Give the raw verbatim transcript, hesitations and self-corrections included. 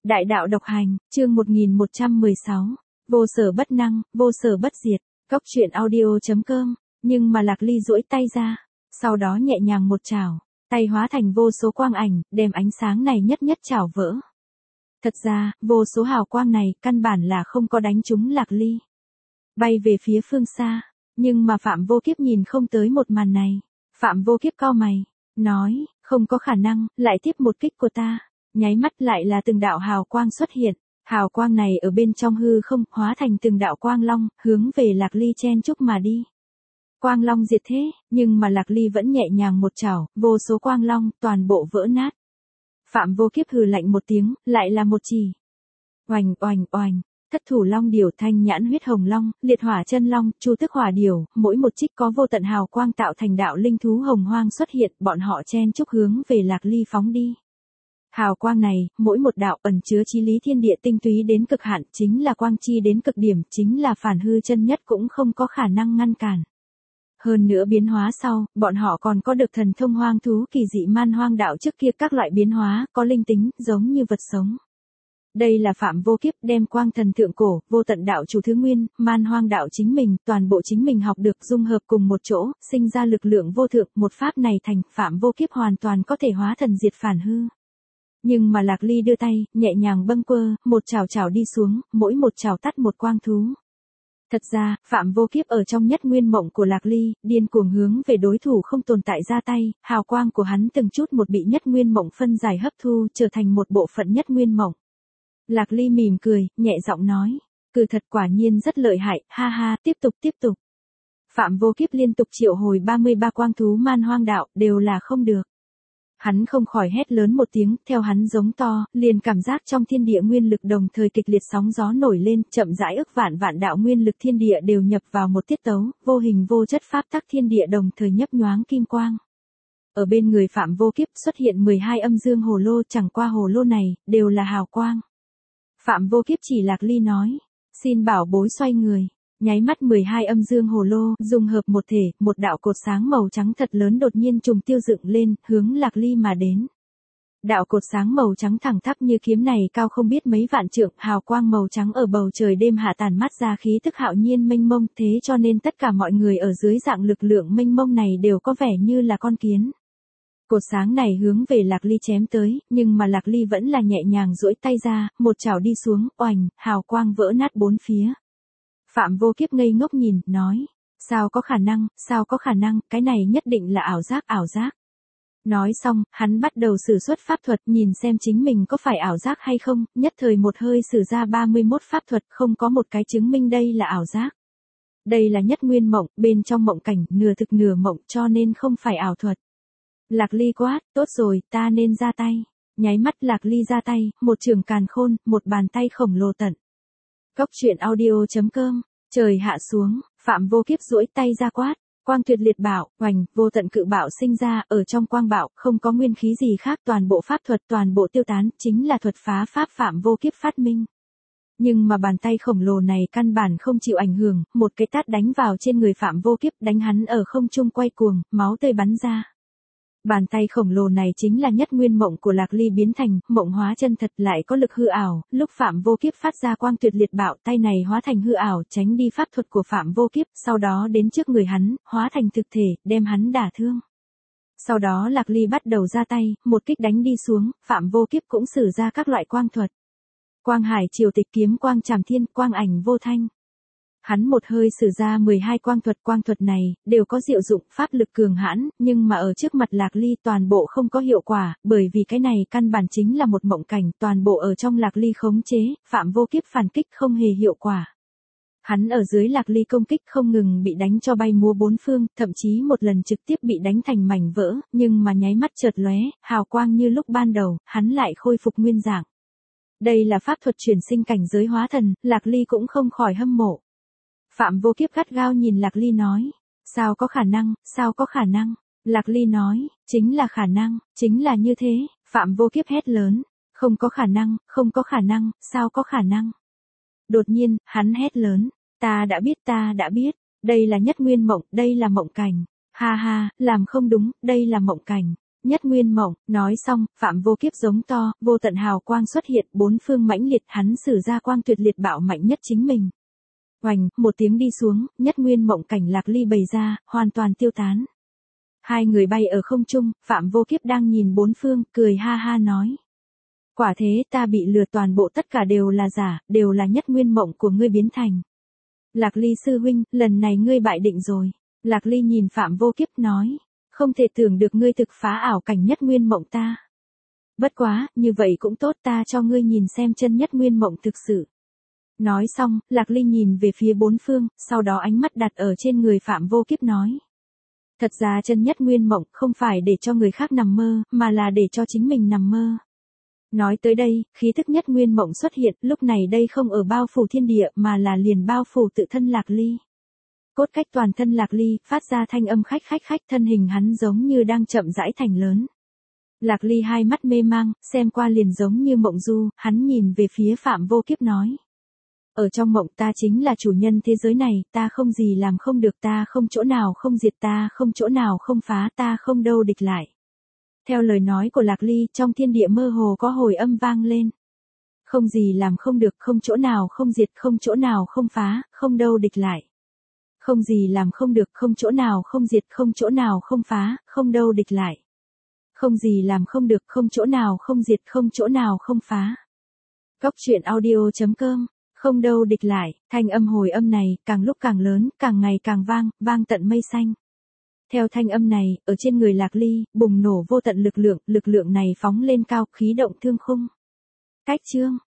Đại đạo độc hành, chương một nghìn một trăm mười sáu. Vô sở bất năng, vô sở bất diệt. Góc truyện audio chấm com. Nhưng mà Lạc Ly duỗi tay ra, sau đó nhẹ nhàng một chảo, tay hóa thành vô số quang ảnh, đem ánh sáng này nhất nhất chảo vỡ. Thật ra, vô số hào quang này căn bản là không có đánh trúng Lạc Ly, bay về phía phương xa. Nhưng mà Phạm Vô Kiếp nhìn không tới một màn này. Phạm Vô Kiếp cau mày, nói, không có khả năng, lại tiếp một kích của ta. Nháy mắt lại là từng đạo hào quang xuất hiện. Hào quang này ở bên trong hư không, hóa thành từng đạo quang long, hướng về Lạc Ly chen chúc mà đi. Quang long diệt thế, nhưng mà Lạc Ly vẫn nhẹ nhàng một chảo, vô số quang long, toàn bộ vỡ nát. Phạm Vô Kiếp hừ lạnh một tiếng, lại là một chỉ. Oành oành oành, thất thủ long điểu, thanh nhãn huyết hồng long, liệt hỏa chân long, chu tức hỏa điểu, mỗi một trích có vô tận hào quang tạo thành đạo linh thú hồng hoang xuất hiện, bọn họ chen chúc hướng về Lạc Ly phóng đi. Hào quang này, mỗi một đạo ẩn chứa chí lý thiên địa tinh túy đến cực hạn, chính là quang chi đến cực điểm, chính là phản hư chân nhất cũng không có khả năng ngăn cản. Hơn nữa biến hóa sau, bọn họ còn có được thần thông hoang thú kỳ dị man hoang đạo trước kia các loại biến hóa, có linh tính, giống như vật sống. Đây là Phạm Vô Kiếp đem quang thần thượng cổ, vô tận đạo chủ thứ nguyên, man hoang đạo chính mình, toàn bộ chính mình học được dung hợp cùng một chỗ, sinh ra lực lượng vô thượng, một pháp này thành, Phạm Vô Kiếp hoàn toàn có thể hóa thần diệt phản hư. Nhưng mà Lạc Ly đưa tay, nhẹ nhàng bâng quơ, một chảo chảo đi xuống, mỗi một chảo tắt một quang thú. Thật ra, Phạm Vô Kiếp ở trong nhất nguyên mộng của Lạc Ly, điên cuồng hướng về đối thủ không tồn tại ra tay, hào quang của hắn từng chút một bị nhất nguyên mộng phân giải hấp thu, trở thành một bộ phận nhất nguyên mộng. Lạc Ly mỉm cười, nhẹ giọng nói, cừ thật quả nhiên rất lợi hại, ha ha, tiếp tục tiếp tục. Phạm Vô Kiếp liên tục triệu hồi ba mươi ba quang thú man hoang đạo, đều là không được. Hắn không khỏi hét lớn một tiếng, theo hắn giống to, liền cảm giác trong thiên địa nguyên lực đồng thời kịch liệt sóng gió nổi lên, chậm rãi ức vạn vạn đạo nguyên lực thiên địa đều nhập vào một tiết tấu, vô hình vô chất pháp tắc thiên địa đồng thời nhấp nhoáng kim quang. Ở bên người Phạm Vô Kiếp xuất hiện mười hai âm dương hồ lô, chẳng qua hồ lô này, đều là hào quang. Phạm Vô Kiếp chỉ Lạc Ly nói, xin bảo bối xoay người. Nháy mắt mười hai âm dương hồ lô, dung hợp một thể, một đạo cột sáng màu trắng thật lớn đột nhiên trùng tiêu dựng lên, hướng Lạc Ly mà đến. Đạo cột sáng màu trắng thẳng tắp như kiếm này cao không biết mấy vạn trượng, hào quang màu trắng ở bầu trời đêm hạ tàn mắt ra khí tức hạo nhiên mênh mông, thế cho nên tất cả mọi người ở dưới dạng lực lượng mênh mông này đều có vẻ như là con kiến. Cột sáng này hướng về Lạc Ly chém tới, nhưng mà Lạc Ly vẫn là nhẹ nhàng duỗi tay ra, một chảo đi xuống, oành, hào quang vỡ nát bốn phía. Phạm Vô Kiếp ngây ngốc nhìn, nói, sao có khả năng, sao có khả năng, cái này nhất định là ảo giác, ảo giác. Nói xong, hắn bắt đầu sử xuất pháp thuật, nhìn xem chính mình có phải ảo giác hay không, nhất thời một hơi sử ra ba mươi mốt pháp thuật, không có một cái chứng minh đây là ảo giác. Đây là nhất nguyên mộng, bên trong mộng cảnh, nửa thực nửa mộng, cho nên không phải ảo thuật. Lạc Ly quát, tốt rồi, ta nên ra tay. Nháy mắt Lạc Ly ra tay, một trường càn khôn, một bàn tay khổng lồ tận. Góc truyện audio chấm com. Trời hạ xuống, Phạm Vô Kiếp duỗi tay ra quát, quang tuyệt liệt bạo, oành, vô tận cự bạo sinh ra, ở trong quang bạo, không có nguyên khí gì khác, toàn bộ pháp thuật, toàn bộ tiêu tán, chính là thuật phá pháp Phạm Vô Kiếp phát minh. Nhưng mà bàn tay khổng lồ này căn bản không chịu ảnh hưởng, một cái tát đánh vào trên người Phạm Vô Kiếp, đánh hắn ở không trung quay cuồng, máu tươi bắn ra. Bàn tay khổng lồ này chính là nhất nguyên mộng của Lạc Ly biến thành, mộng hóa chân thật lại có lực hư ảo, lúc Phạm Vô Kiếp phát ra quang tuyệt liệt bạo, tay này hóa thành hư ảo, tránh đi pháp thuật của Phạm Vô Kiếp, sau đó đến trước người hắn, hóa thành thực thể, đem hắn đả thương. Sau đó Lạc Ly bắt đầu ra tay, một kích đánh đi xuống, Phạm Vô Kiếp cũng sử ra các loại quang thuật. Quang hải triều tịch kiếm quang trảm thiên, quang ảnh vô thanh. Hắn một hơi sử ra mười hai quang thuật, quang thuật này, đều có diệu dụng, pháp lực cường hãn, nhưng mà ở trước mặt Lạc Ly toàn bộ không có hiệu quả, bởi vì cái này căn bản chính là một mộng cảnh, toàn bộ ở trong Lạc Ly khống chế, Phạm Vô Kiếp phản kích không hề hiệu quả. Hắn ở dưới Lạc Ly công kích không ngừng bị đánh cho bay múa bốn phương, thậm chí một lần trực tiếp bị đánh thành mảnh vỡ, nhưng mà nháy mắt chợt lóe, hào quang như lúc ban đầu, hắn lại khôi phục nguyên dạng. Đây là pháp thuật chuyển sinh cảnh giới hóa thần, Lạc Ly cũng không khỏi hâm mộ. Phạm Vô Kiếp gắt gao nhìn Lạc Ly nói, sao có khả năng, sao có khả năng. Lạc Ly nói, chính là khả năng, chính là như thế. Phạm Vô Kiếp hét lớn, không có khả năng, không có khả năng, sao có khả năng. Đột nhiên, hắn hét lớn, ta đã biết, ta đã biết, đây là nhất nguyên mộng, đây là mộng cảnh. Ha ha, làm không đúng, đây là mộng cảnh. Nhất Nguyên Mộng, nói xong, Phạm Vô Kiếp giống to, vô tận hào quang xuất hiện, bốn phương mãnh liệt, hắn sử ra quang tuyệt liệt bạo mạnh nhất chính mình. Oành, một tiếng đi xuống, Nhất Nguyên Mộng cảnh Lạc Ly bày ra, hoàn toàn tiêu tán. Hai người bay ở không trung, Phạm Vô Kiếp đang nhìn bốn phương, cười ha ha nói. Quả thế ta bị lừa, toàn bộ tất cả đều là giả, đều là Nhất Nguyên Mộng của ngươi biến thành. Lạc Ly sư huynh, lần này ngươi bại định rồi. Lạc Ly nhìn Phạm Vô Kiếp nói. Không thể tưởng được ngươi thực phá ảo cảnh Nhất Nguyên Mộng ta. Bất quá, như vậy cũng tốt, ta cho ngươi nhìn xem chân Nhất Nguyên Mộng thực sự. Nói xong, Lạc Ly nhìn về phía bốn phương, sau đó ánh mắt đặt ở trên người Phạm Vô Kiếp nói. Thật ra chân Nhất Nguyên Mộng không phải để cho người khác nằm mơ, mà là để cho chính mình nằm mơ. Nói tới đây, khí thức Nhất Nguyên Mộng xuất hiện, lúc này đây không ở bao phủ thiên địa mà là liền bao phủ tự thân Lạc Ly. Cốt cách toàn thân Lạc Ly, phát ra thanh âm khách khách khách, thân hình hắn giống như đang chậm rãi thành lớn. Lạc Ly hai mắt mê mang, xem qua liền giống như mộng du, hắn nhìn về phía Phạm Vô Kiếp nói. Ở trong mộng ta chính là chủ nhân thế giới này, ta không gì làm không được, ta không chỗ nào không diệt, ta không chỗ nào không phá, ta không đâu địch lại. Theo lời nói của Lạc Ly, trong thiên địa mơ hồ có hồi âm vang lên. Không gì làm không được, không chỗ nào không diệt, không chỗ nào không phá, không đâu địch lại. Không gì làm không được, không chỗ nào không diệt, không chỗ nào không phá, không đâu địch lại. Không gì làm không được, không chỗ nào không diệt, không chỗ nào không phá. Cóc truyện audio chấm com, không đâu địch lại, thanh âm hồi âm này, càng lúc càng lớn, càng ngày càng vang, vang tận mây xanh. Theo thanh âm này, ở trên người Lạc Ly, bùng nổ vô tận lực lượng, lực lượng này phóng lên cao, khí động thương khung. Cách chương.